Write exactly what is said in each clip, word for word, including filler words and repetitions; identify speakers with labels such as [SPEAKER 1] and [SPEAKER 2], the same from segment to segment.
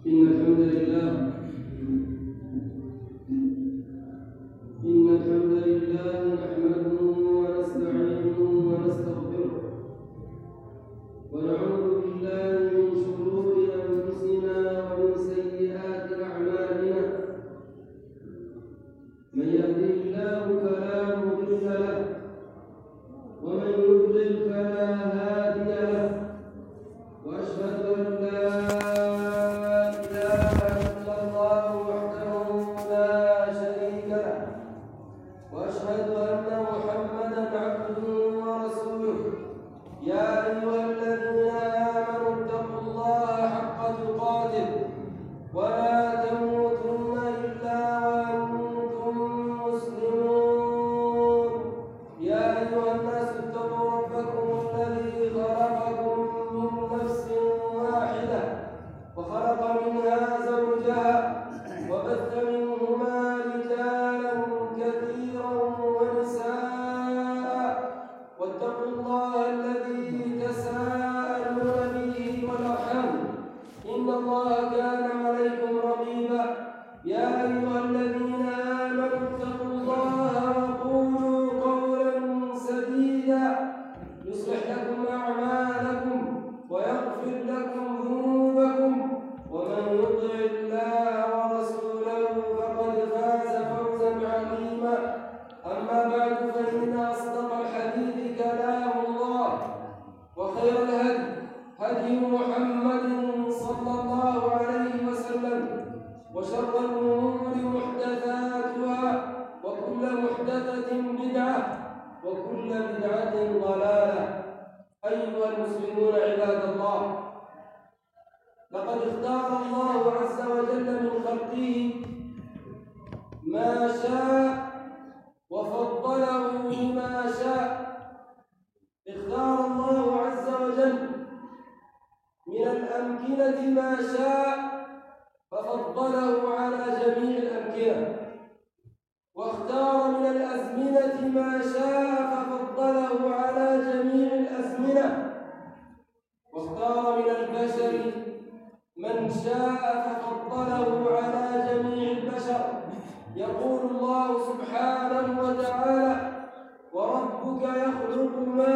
[SPEAKER 1] إن الحمد لله إن الحمد لله نحمده ونستعينه ونستغفره ونعوذ بالله من شرور أنفسنا ومن سيئات أعمالنا من يهده الله فلا مضل له ومن يضلل فلا هادي له وأشهد أن لا إله إلا الله وحده لا شريك له وأشهد أن محمدا عبده ورسوله يا أيها الذين آمنوا اتقوا الله حق تقاته ولا تموتن إلا وأنتم مسلمون يا أيها الناس اتقوا ربكم الذي خلقكم من نفس واحدة وخلق منها زوجها وبث منهما رجالا كثيرا ونساء واتقوا الله الذي تساءلون به والأرحام إن الله كان عليكم رقيبا يا أيها الذين آمنوا اتقوا الله وقولوا قولا سديدا يصلح لكم أعمالكم ويغفر لكم ذنوبكم ومن يطع الله ورسوله فقد فاز فوزا عظيما أما بعد فإن أصدق الحديث كلام الله وخير الهدي هدي محمد صلى الله عليه وسلم وشر الأمور محدثاتها وكل محدثة بدعة وكل بدعة ضلالة أيها المسلمون عباد الله لقد اختار الله عز وجل من خلقه ما شاء وفضله بما شاء اختار الله عز وجل من الأمكنة ما شاء ففضله على جميع الأمكنة واختار من الأزمنة ما شاء ففضله على جميع الأزمنة واختار من البشر من شاء ففضله على جميع البشر يقول الله سبحانه وتعالى وربك يخلق ما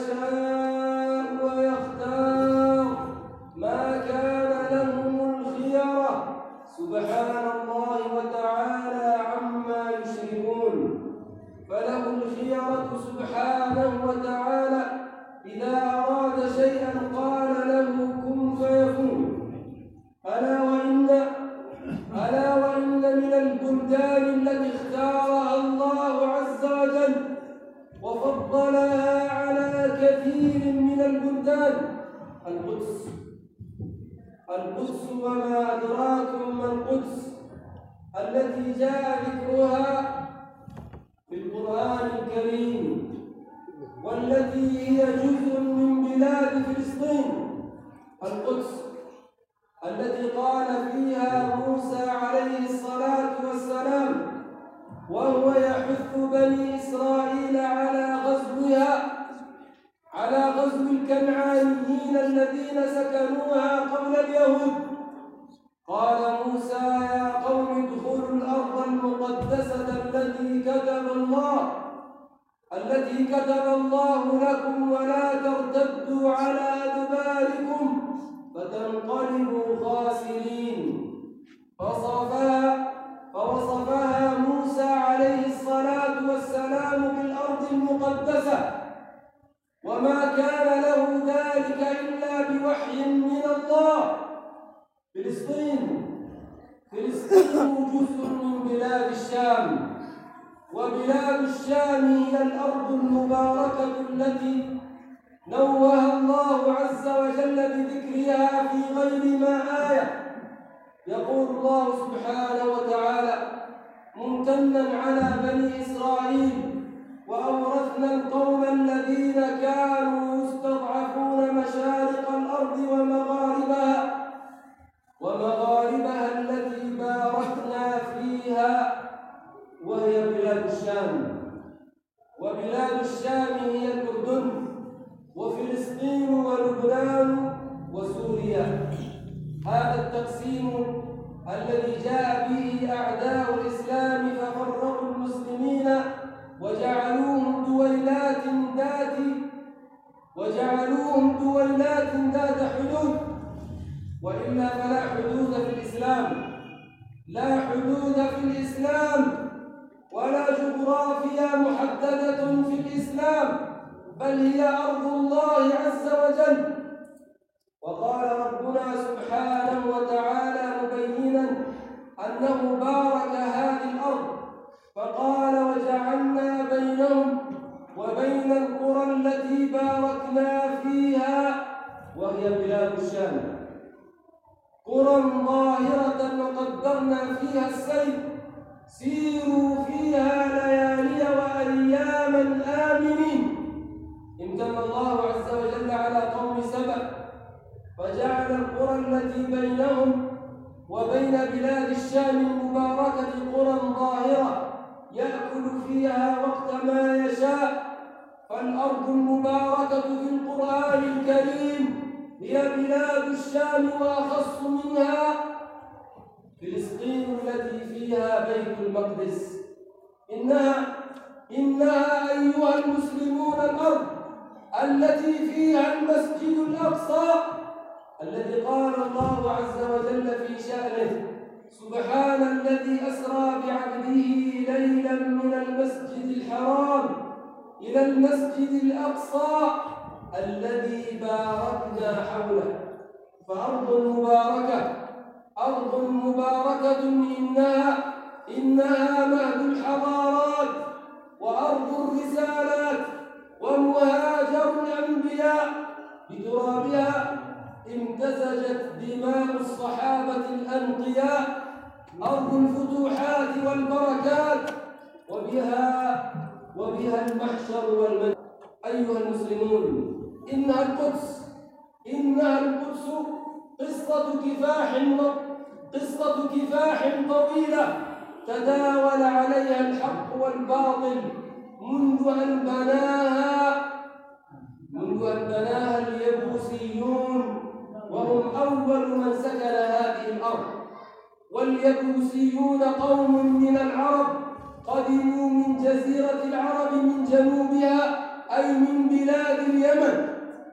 [SPEAKER 1] يشاء ويختار ما كان لهم الخيرة سبحان الله وتعالى عما يشركون فله الخيرة سبحانه وتعالى إذا أراد شيئا قال له كن فيكون ألا وإن ألا وإن من البلدان التي اختارها الله عز وجل وفضلها على كثير من البلدان القدس القدس وما أدراكم ما القدس التي جاء ذكرها في القرآن الكريم والتي هي جزء من بلاد فلسطين القدس التي قال فيها موسى عليه الصلاة والسلام وهو يحث بني إسرائيل على غزوها على غزو الكنعانيين الذين سكنوها قبل اليهود قال موسى يا قوم ادخلوا الأرض المقدسة التي كتب الله التي كتب الله لكم ولا ترتدوا على أدباركم فتنقلبوا خاسرين فصفها فوصفها موسى عليه الصلاة والسلام بالأرض المقدسة وما كان له ذلك إلا بوحي من الله فلسطين فلسطين جزء من بلاد الشام وبلاد الشام هي الأرض المباركة التي نوه الله عز وجل بذكرها في غير ما آية يقول الله سبحانه وتعالى ممتنا على بني إسرائيل وأورثنا القوم الذين كانوا يستضعفون مشارق الأرض ومغاربها ومغاربها التي باركنا فيها وهي بلاد الشام وبلاد الشام هي الأردن وفلسطين ولبنان وسوريا هذا التقسيم الذي جاء به أعداء الإسلام ففرقوا المسلمين وجعلوهم دويلات ذات وجعلوهم دويلات ذات حدود، وإلا فلا حدود في الإسلام، لا حدود في الإسلام ولا جغرافيا محددة في الإسلام، بل هي أرض الله عز وجل. وقال ربنا سبحانه وتعالى مبينا أنه بارك هذه الأرض فقال وجعلنا بينهم وبين القرى التي باركنا فيها وهي بلاد الشام قرى ظاهرة وقدرنا فيها السير سيروا فيها ليالي وأياما آمنين. امتن الله عز وجل على قوم سبأ فجعل القرى التي بينهم وبين بلاد الشام المباركة قرى ظاهرة يأكل فيها وقت ما يشاء. فالأرض المباركة في القرآن الكريم هي بلاد الشام، وأخص منها فلسطين التي فيها بيت المقدس. إنها إنها أيها المسلمون الأرض التي فيها المسجد الأقصى الذي قال الله عز وجل في شأنه سبحان الذي أسرى بعبده ليلا من المسجد الحرام إلى المسجد الأقصى الذي باركنا حوله. فأرض مباركة أرض مباركة إنها إنها مهد الحضارات وأرض الرسالات ومهاجر الأنبياء. بترابها امتزجت دماء الصحابة الأنقياء، أرض الفتوحات والبركات، وبها وبها المحشر والمنزل. أيها المسلمون، إنها القدس إنها القدس قصة كفاح قصة كفاح طويلة تداول عليها الحق والباطل منذ أن بناها منذ أن بناها اليبوسيون، وهم أول من سكن هذه الأرض. واليبوسيون قوم من العرب قدموا من جزيرة العرب من جنوبها أي من بلاد اليمن.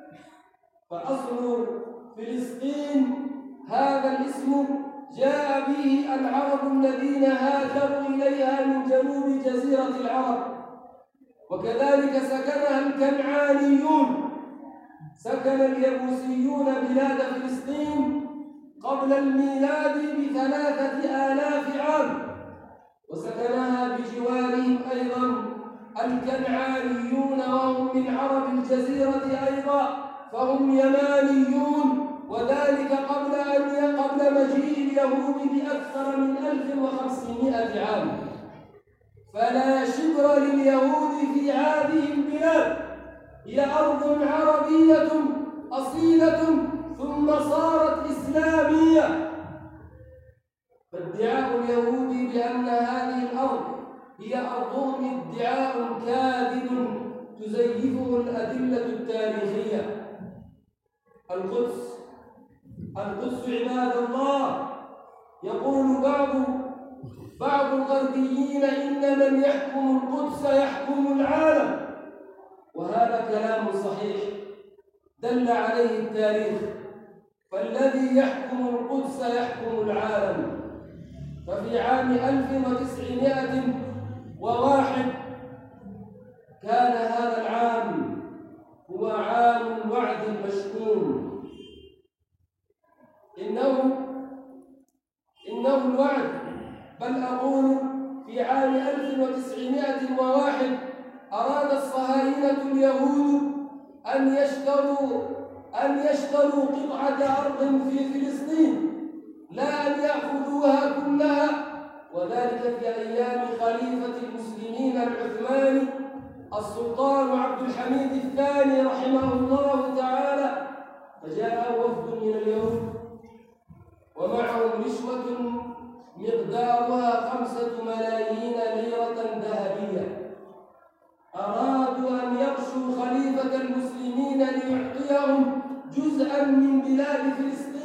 [SPEAKER 1] فأصل فلسطين هذا الاسم جاء به العرب الذين هاجروا إليها من جنوب جزيرة العرب، وكذلك سكنها الكنعانيون. سكن اليبوسيون بلاد فلسطين قبل الميلاد بثلاثة آلاف عام، وسكنها بجوارهم أيضا الكنعانيون وهم من عرب الجزيرة أيضا، فهم يمانيون، وذلك قبل أن قبل مجيء اليهود بأكثر من ألف وخمسمائة عام. فلا شبر لليهود في هذه البلاد، هي أرض عربية أصيلة ثم صارت إسلامية. فادعاء اليهود بأن هذه الأرض هي أرضهم ادعاء كاذب تزيفه الأدلة التاريخية. القدس القدس عباد الله، يقول بعض بعض الغربيين إن من يحكم القدس يحكم العالم، وهذا كلام صحيح دل عليه التاريخ. فالذي يحكم القدس يحكم العالم. ففي عام ألف وتسعمائة وواحد كان هذا العام هو عام الوعد المشؤوم. إنه إنه الوعد، بل أقول في عام ألف وتسعمائة وواحد أراد الصهاينة اليهود أن يشتروا أن يشتروا قطعة أرض في فلسطين، لا أن يأخذوها كلها، وذلك في أيام خليفة المسلمين العثماني السلطان عبد الحميد الثاني رحمه الله تعالى. فجاء وفد من اليهود ومعهم رشوة مقدارها خمسة ملايين ليرة ذهبية. أرادوا أن يغشوا خليفة المسلمين ليعطيهم جزءا من بلاد فلسطين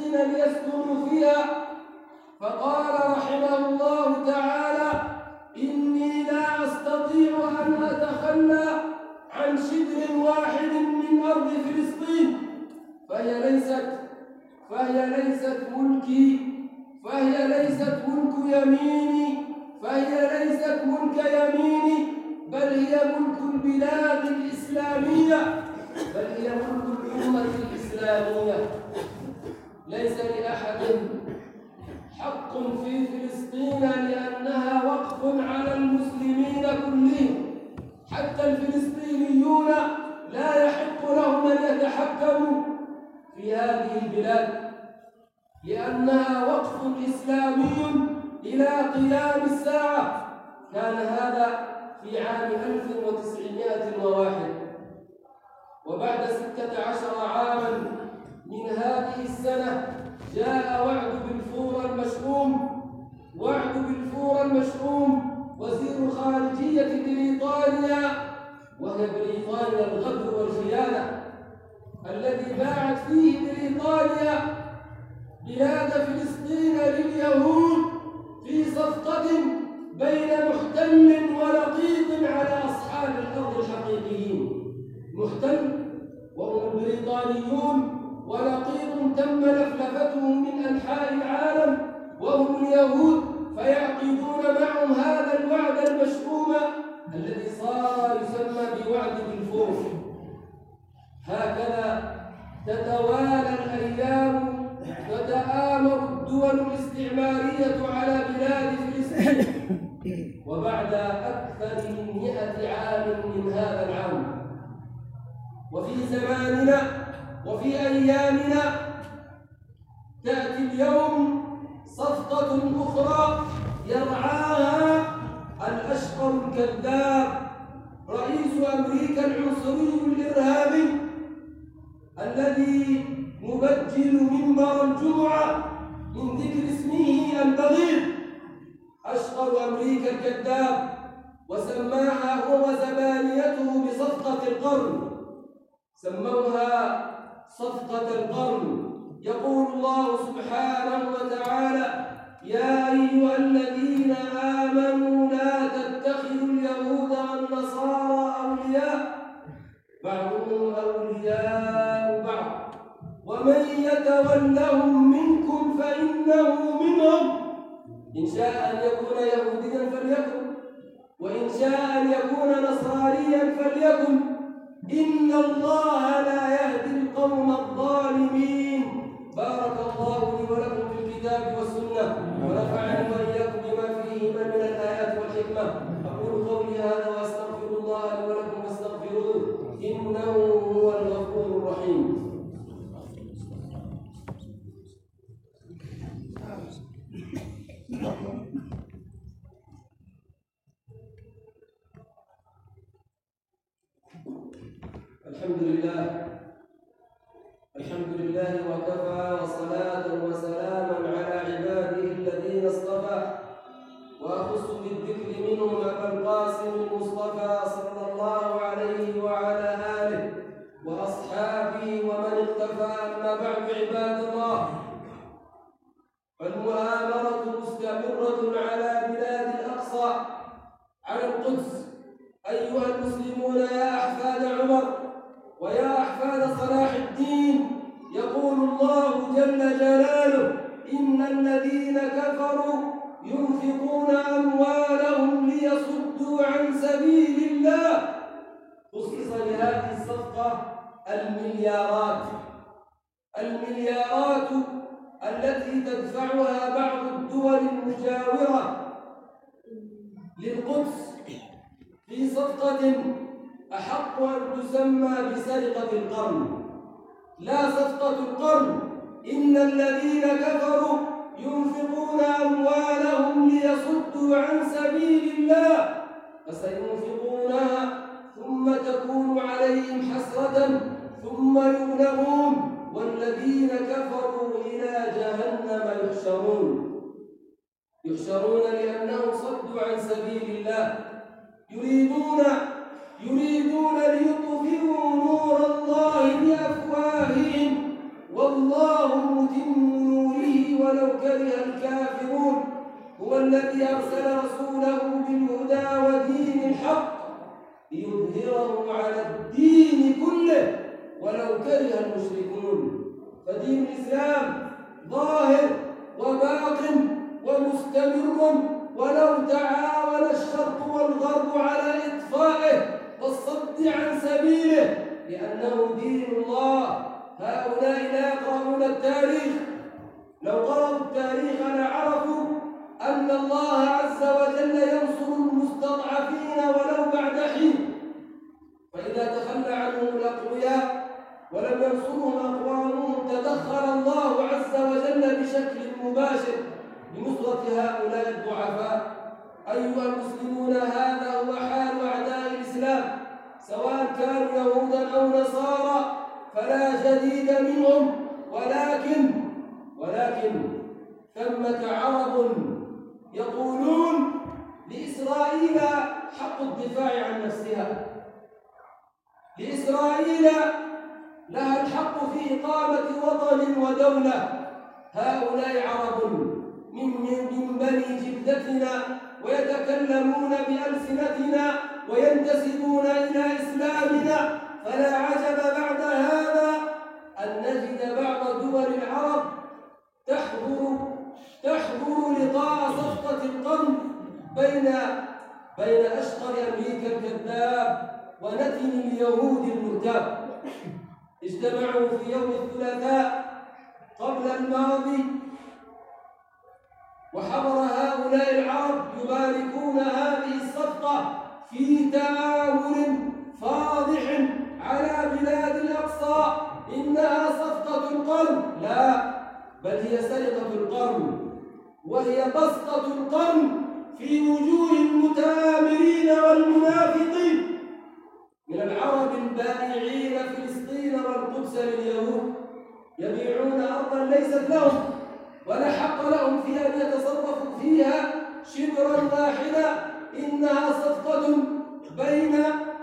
[SPEAKER 1] فلسطين ليسكنوا فيها، فقال رحمه الله تعالى: إني لا أستطيع أن أتخلى عن شبر واحد من أرض فلسطين، فهي ليست فهي ليست ملكي، فهي ليست ملك يميني فهي ليست ملك يميني بل هي ملك البلاد الإسلامية بل هي ملك الأمة الإسلامية. ليس لأحد حق في فلسطين لأنها وقف على المسلمين كلهم، حتى الفلسطينيون لا يحق لهم أن يتحكموا في هذه البلاد لأنها وقف إسلامي إلى قيام الساعة. كان هذا في عام ألف وتسعمائة وواحد، وبعد ستة عشر عاما من هذه السنة جاء وعد بلفور المشؤوم وعد بلفور المشؤوم وزير خارجية بريطانيا، وهي بريطانيا الغدر والخيانة، الذي باعت فيه بريطانيا بلاد فلسطين لليهود في صفقة بين محتل ولقيط على أصحاب الأرض الحقيقيين. محتل وهم البريطانيون، ولقيط تم لفلفته من أنحاء العالم وهم اليهود، فيعقدون معهم هذا الوعد المشؤوم الذي صار يسمى بوعد بلفور. هكذا تتوالى الأيام وتآمر الدول الاستعمارية على بلاد فلسطين، وبعد أكثر من مئة عام من هذا العام وفي زماننا وفي أيامنا تأتي اليوم صفقة أخرى يرعاها الأشقر الكذاب رئيس أمريكا العنصري الإرهابي الذي نبجل منبر الجمعة من ذكر اسمه البغيض، أشقر أمريكا الكذاب، وسماها هو وزبانيته بصفقة القرن، سموها صفقة القرن. يقول الله سبحانه وتعالى: يا أيها الذين آمنوا لا تتخذوا اليهود والنصارى أولياء بعضهم أولياء بعض ومن يتولهم منكم فإنه منهم، إن شاء أن يكون يهوديا فليكن، وإن شاء أن يكون نصرانيا فليكن، إن الله لا يهدي القوم الظالمين. بارك الله لي ولكم في الكتاب والسنة، ونفعني وإياكم بما فيهما من الآيات والحكمة. أقول قولي هذا وأستغفر الله لي ولكم فاستغفروه إنه هو الغفور الرحيم. الحمد لله الحمد لله وكفى، وصلاة وسلاما على عباده الذين اصطفى، وأخص بالذكر منهم أبا القاسم المصطفى صلى الله عليه وعلى آله وأصحابه ومن اقتفى. أما بعد، عباد الله، فالمؤامرة مستمرة على بلاد الأقصى، على القدس. أيها المسلمون يا أحفاد عمر ويا أحفاد صلاح الدين، يقول الله جل جلاله: إن الذين كفروا ينفقون أموالهم ليصدوا عن سبيل الله. خصص لهذه الصفقة المليارات المليارات التي تدفعها بعض الدول المجاورة للقدس في صفقة أحق أن تسمى بسرقة القرن، لا صفقة القرن. إن الذين كفروا ينفقون أموالهم ليصدوا عن سبيل الله فسينفقونها ثم تكون عليهم حسرة ثم يغلبون والذين كفروا إلى جهنم يحشرون يحشرون لأنهم صدوا عن سبيل الله، يريدون يريدون ليطفئوا نور الله بأفواههم والله متم ولو كره الكافرون. هو الذي أرسل رسوله بالهدى ودين الحق ليظهره على الدين كله ولو كره المشركون. فدين الإسلام ظاهر وباطن ومستمر ولو تعاون الشرق والغرب على إطفائه والصد عن سبيله، لأنه دين الله. هؤلاء لا يقرؤون التاريخ، لو قرأوا التاريخ لعرفوا أن الله عز وجل ينصر المستضعفين ولو بعد حين، فإذا تخلى عنهم الأقوياء ولم ينصرهم أقوامهم تدخل الله عز وجل بشكل مباشر لنصرة هؤلاء الضعفاء. أيها المسلمون، هذا هو حال أعداء الإسلام سواء كانوا يهودا أو نصارى، فلا جديد منهم. ولكن ولكن ثمة عرب يقولون لإسرائيل حق الدفاع عن نفسها، لإسرائيل لها الحق في إقامة وطن ودولة. هؤلاء عرب من من بني جلدتنا ويتكلمون بألسنتنا وينتسبون إلى إسلامنا، فلا عجب بعد هذا أن نجد بعض دول العرب تحضر تحضر لقاء صفقة القرن بين بين أشقر أمريكا الكذاب ونتن اليهود المرتاب. اجتمعوا في يوم الثلاثاء قبل الماضي وحضر هؤلاء العرب يباركون هذه الصفقة في تآمر فاضح على بلاد الأقصى إنها صفقة القرن. لا، بل هي سرقة القرن، وهي بسطة القرن في وجوه المتآمرين والمنافقين من العرب البائعين فلسطين والقدس لليهود، يبيعون أرضا ليست لهم ولا حق لهم في أن يتصرفوا فيها شبرا واحدا. إنها صفقة بين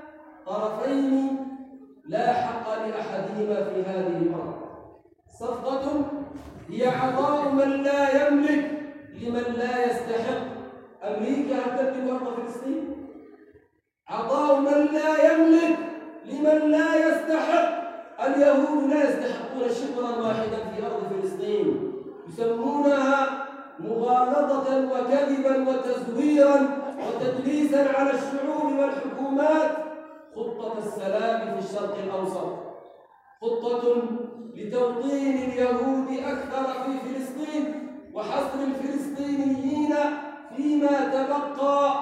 [SPEAKER 1] طرفين لا حق لأحدهما في هذه الأرض. صفقة هي عطاء من لا يملك لمن لا يستحق. أمريكا هتملك أرض فلسطين؟ عطاء من لا يملك لمن لا يستحق. اليهود لا يستحقون شبرا واحدا في أرض فلسطين، يسمونها مغالطة وكذبا وتزويرا وتدليسا على الشعوب والحكومات خطة السلام في الشرق الأوسط، خطة لتوطين اليهود أكثر في فلسطين وحصر الفلسطينيين فيما تبقى.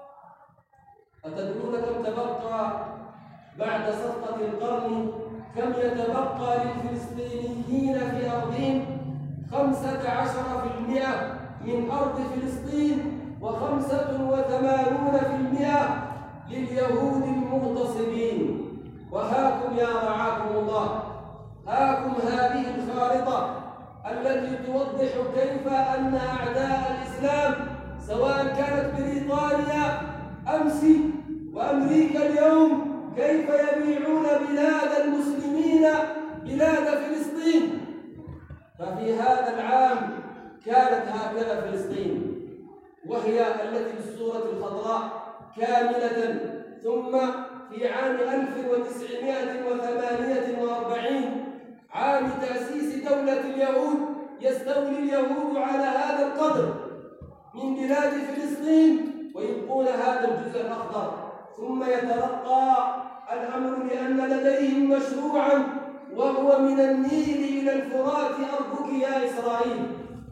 [SPEAKER 1] أتدرون كم تبقى بعد صفقة القرن؟ كم يتبقى للفلسطينيين في أرضهم؟ خمسة عشر في المئة من أرض فلسطين وخمسة وثمانون في المئة لليهود المغتصبين. وهاكم يا رعاكم الله، هاكم هذه الخارطة التي توضح كيف أن أعداء الإسلام سواء كانت بريطانيا أمس وأمريكا اليوم كيف يبيعون بلاد المسلمين بلاد فلسطين. ففي هذا العام كانت هكذا فلسطين، وهي التي بالصورة الخضراء كاملة. ثم في عام ألف وتسعمائة وثمانية وأربعين عام تأسيس دولة اليهود يستولي اليهود على هذا القدر من بلاد فلسطين ويبقون هذا الجزء الأخضر، ثم يترقى الأمر لأن لديهم مشروعا وهو من النيل إلى الفرات أرضك يا إسرائيل.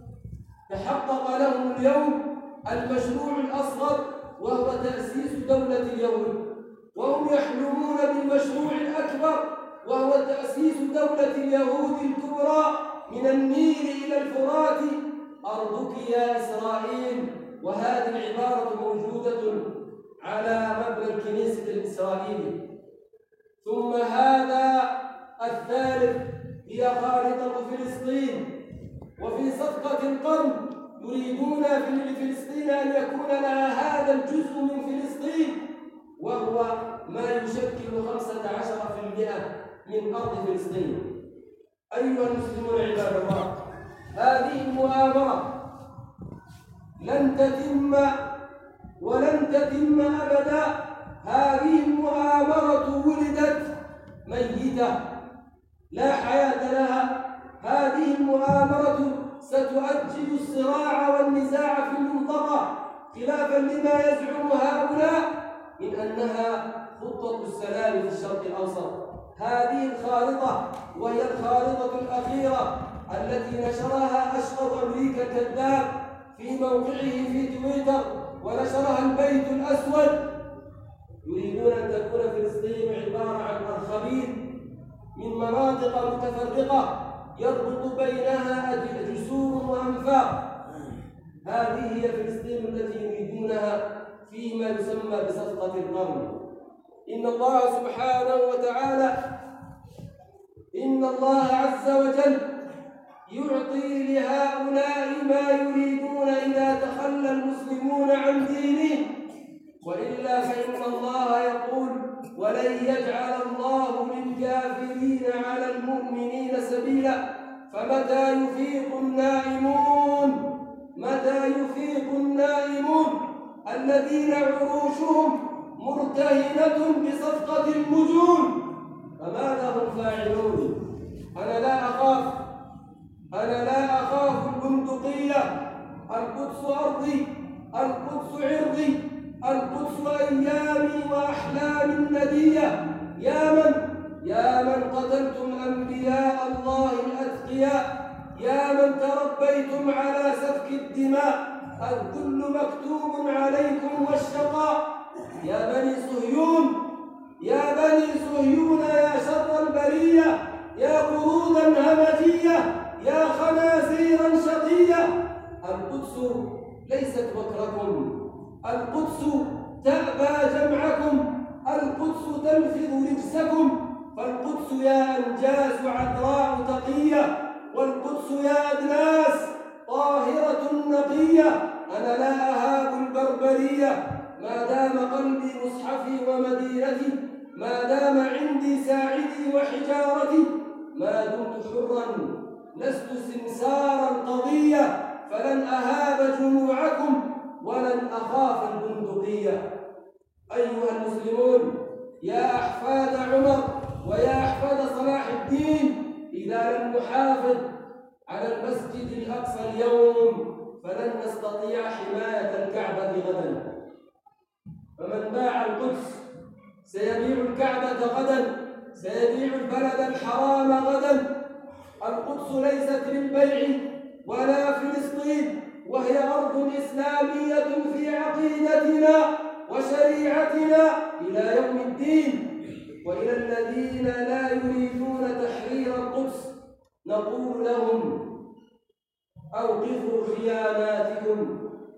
[SPEAKER 1] تحقق لهم اليوم المشروع الأصغر وهو تأسيس دولة اليهود، وهم يحلمون بالمشروع الأكبر وهو تأسيس دولة اليهود الكبرى من النيل إلى الفرات أرضك يا إسرائيل. وهذه العبارة موجودة على مبنى الكنيسة الإسرائيلي. ثم هذا الثالث هي خارطة فلسطين. وفي صفقة القرن يريدون في فلسطين أن يكون لها هذا الجزء من فلسطين وهو ما يشكل خمسة عشر في المئة من أرض فلسطين. أيها المسلمون عباد الله، هذه المؤامرة تتم ولن تتم أبدا. هذه المؤامرة ولدت ميتة لا حياة لها. هذه المؤامرة ستؤجج الصراع والنزاع في المنطقة، خلافا لما يزعم هؤلاء من أنها خطة السلام في الشرق الأوسط. هذه الخارطة وهي الخارطة الأخيرة التي نشرها أشقر أمريكا الكذاب في موقعه في تويتر ونشرها البيت الأسود، يريدون أن تكون فلسطين عبارة عن أرخبيل من مناطق متفرقة يربط بينها جسور وأنفاق. هذه هي فلسطين التي يريدونها فيما يسمى بصفقة القرن. إن الله سبحانه وتعالى إن الله عز وجل يعطي لهؤلاء ما يريدون إذا تخلى المسلمون عن دينهم، وإلا فإن الله يقول: ولن يجعل الله للكافرين على المؤمنين سبيلا. فمتى يفيق النائمون متى يفيق النائمون الذين عروشهم مرتهنة بصفقة المجون، فماذا هم فاعلون؟ أنا لا أخاف أنا لا أخاف البندقية. القدس أرضي، القدس عرضي، القدس أيامي وأحلام ندية. يا من يا من قتلتم أنبياء الله الأتقياء، يا من تربيتم على سفك الدماء، الذل مكتوب عليكم والشقاء. يا بني صهيون يا بني صهيون يا شر البرية، يا قرودا همجية، يا خنازيرا شقية. القدس ليست بكركم، القدس تأبى جمعكم، القدس تنفذ رجسكم. فالقدس يا أنجاس عذراء تقية، والقدس يا أدناس طاهرة نقية. أنا لا أهاب البربرية ما دام قلبي مصحفي ومدينتي، ما دام عندي ساعدي وحجارتي. ما دمت حرا لست سمسارا قضية، فلن أهاب جموعكم ولن أخاف البندقية. أيها المسلمون، يا أحفاد عمر ويا أحفاد صلاح الدين، إذا لم نحافظ على المسجد الأقصى اليوم فلن نستطيع حماية الكعبة غدا. فمن باع القدس سيبيع الكعبة غدا، سيبيع البلد الحرام غدا. القدس ليست للبيع ولا فلسطين، وهي أرض إسلامية في عقيدتنا وشريعتنا إلى يوم الدين. وإلى الذين لا يريدون تحرير القدس نقول لهم: أوقفوا خياناتكم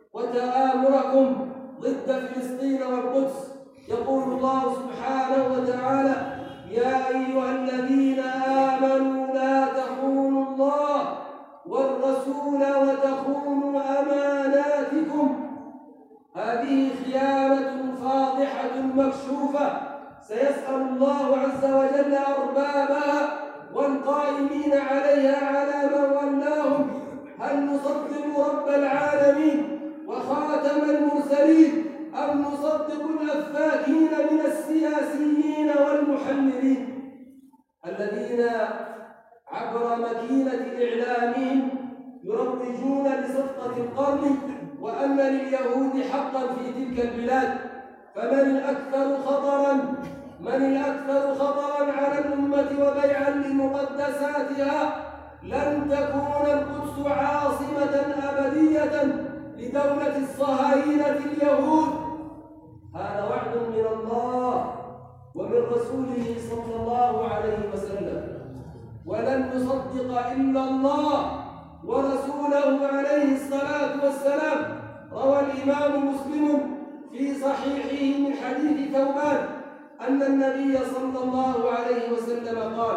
[SPEAKER 1] وتآمركم ضد فلسطين والقدس. يقول الله سبحانه وتعالى: يا أيها الذين آمنوا لا تخونوا الله والرسول وتخونوا أماناتكم. هذه خيانة فاضحة مكشوفة، سيسأل الله عز وجل أربابها والقائمين عليها على من ولاهم: هل نصدق رب العالمين وخاتم المرسلين أم نصدق الأفاكين من السياسيين والمحللين الذين عبر ماكينة إعلامهم يروجون لصفقة القرن وأن لليهود حقا في تلك البلاد؟ فمن الأكثر خطرا من الأكثر خطرا على الأمة وبيعا لمقدساتها؟ لن تكون القدس عاصمة أبدية لدولة الصهاينة اليهود. هذا وعد من الله ومن رسوله صلى الله عليه وسلم، ولن نصدق إلا الله ورسوله عليه الصلاة والسلام. روى الإمام مسلم في صحيحه من حديث ثوبان أن النبي صلى الله عليه وسلم قال: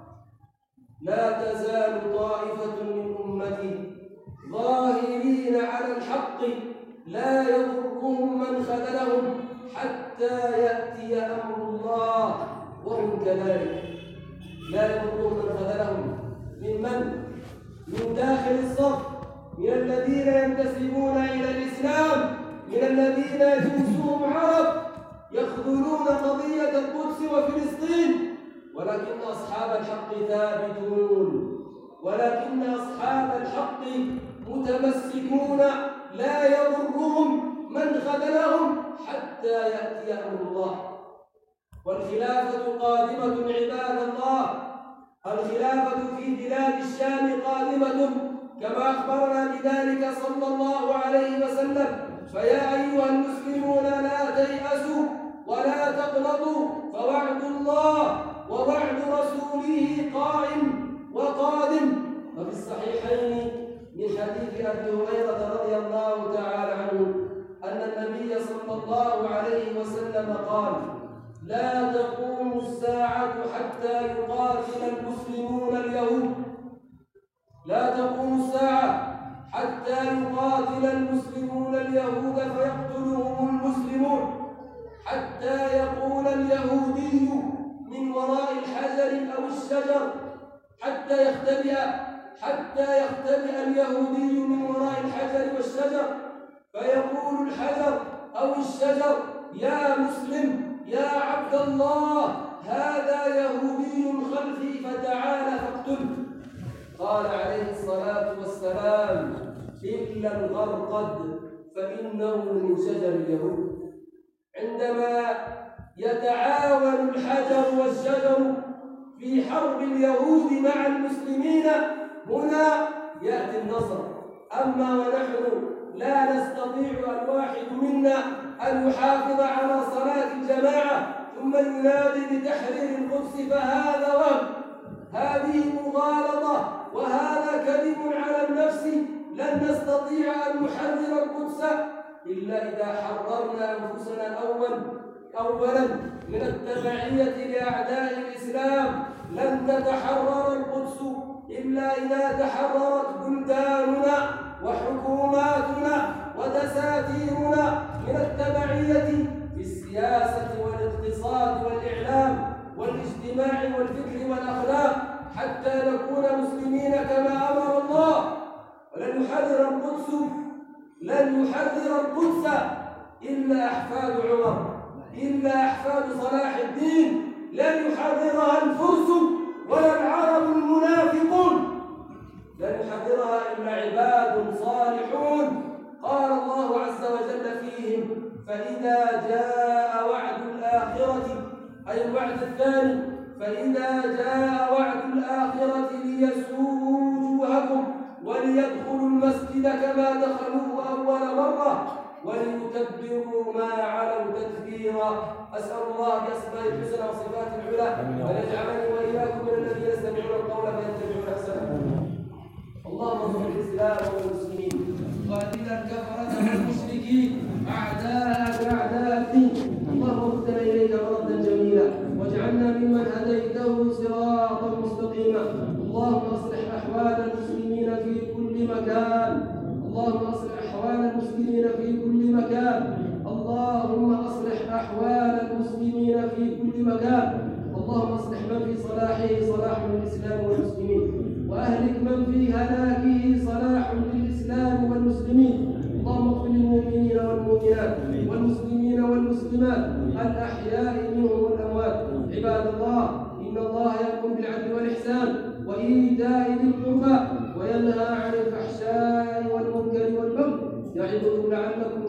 [SPEAKER 1] لا تزال طائفة من أمتي ظاهرين على الحق لا يضرهم من خذلهم حتى يأتي أمر الله وهم كذلك. لا يضرهم من خذلهم من من؟ من داخل الصف، من الذين ينتسبون إلى الإسلام، من الذين يجوسهم عرب يخذلون قضية القدس وفلسطين، ولكن أصحاب الحق ثابتون، ولكن أصحاب الحق متمسكون، لا يضرهم من خذلهم حتى يأتي أمر الله. والخلافة قادمة عباد الله، الخلافة في بلاد الشام قادمة كما أخبرنا بذلك صلى الله عليه وسلم. فيا أيها المسلمون لا تيأسوا ولا تقنطوا، فوعد الله ووعد رسوله قائم وقادم. وفي الصحيحين من حديث أبي هريرة رضي الله تعالى عنه أن النبي صلى الله عليه وسلم قال: لا تقوم الساعة حتى يقاتل المسلمون اليهود، لا تقوم الساعة حتى يقاتل المسلمون اليهود فيقتلهم المسلمون، حتى يقول اليهودي من وراء الحجر أو الشجر، حتى يختبئ حتى يختبئ اليهودي من وراء الحجر والشجر، فيقول الحجر أو الشجر: يا مسلم يا عبد الله، هذا يهودي خلفي فتعال فاقتله. قال عليه الصلاة والسلام: إلا الغرقد فإنه من شجر اليهود. عندما يتعاون الحجر والشجر في حرب اليهود مع المسلمين هنا يأتي النصر. أما ونحن لا نستطيع الواحد منا أن يحافظ على صلاة الجماعة ثم ينادي بتحرير القدس، فهذا وهم، هذه مغالطة، وهذا كذب على النفس. لن نستطيع أن نحرر القدس إلا إذا حررنا أنفسنا أول أولا من التبعية لأعداء الإسلام. لن تتحرر القدس إلا إذا تحررت بلداننا وحكوماتنا ودساتيرنا من التبعية في السياسة والاقتصاد والإعلام والاجتماع والفكر والأخلاق، حتى نكون مسلمين كما أمر الله. ولن يحرر القدس لن يحرر القدس إلا أحفاد عمر، إلا أحفاد صلاح الدين. لن يحررها الفرس ولا العرب المنافقون، لن يحررها إلا عباد صالحون. قال الله عز وجل فيهم: فإذا جاء وعد الآخرة، أي الوعد الثاني، فإذا جاء وعد الآخرة ليسوءوا وجوهكم وليدخلوا المسجد كما دخلوه أول مرة وليتبروا ما علوا تتبيرا. أسأل الله بأسمائه الحسنى وصفاته العلى أن يجعلني وإياكم من الذين يستمعون القول فيتبعون أحسنه. اللهم انصر الإسلام والمسلمين، قاتل الكفرة والمشركين أعداءك أعداء الدين. اللهم ردنا إليك مردا جميلا، واجعلنا ممن هديته صراطا مستقيما. اللهم أصلح أحوال المسلمين في كل مكان، اللهم أصلح أحوال المسلمين في كل مكان، اللهم أصلح أحوال المسلمين في كل مكان. اللهم أصلح من في صلاحه صلاح للإسلام والمسلمين، وأهلك من في هلاكه صلاح للإسلام والمسلمين. اللهم اغفر للمؤمنين والمؤمنات والمسلمين والمسلمات الأحياء منهم والأموات. عباد الله، إن الله يأمر بالعدل والإحسان وإيتاء ذي القربى وينهى عن الفحشاء والمنكر والبغي، يعظكم لعلكم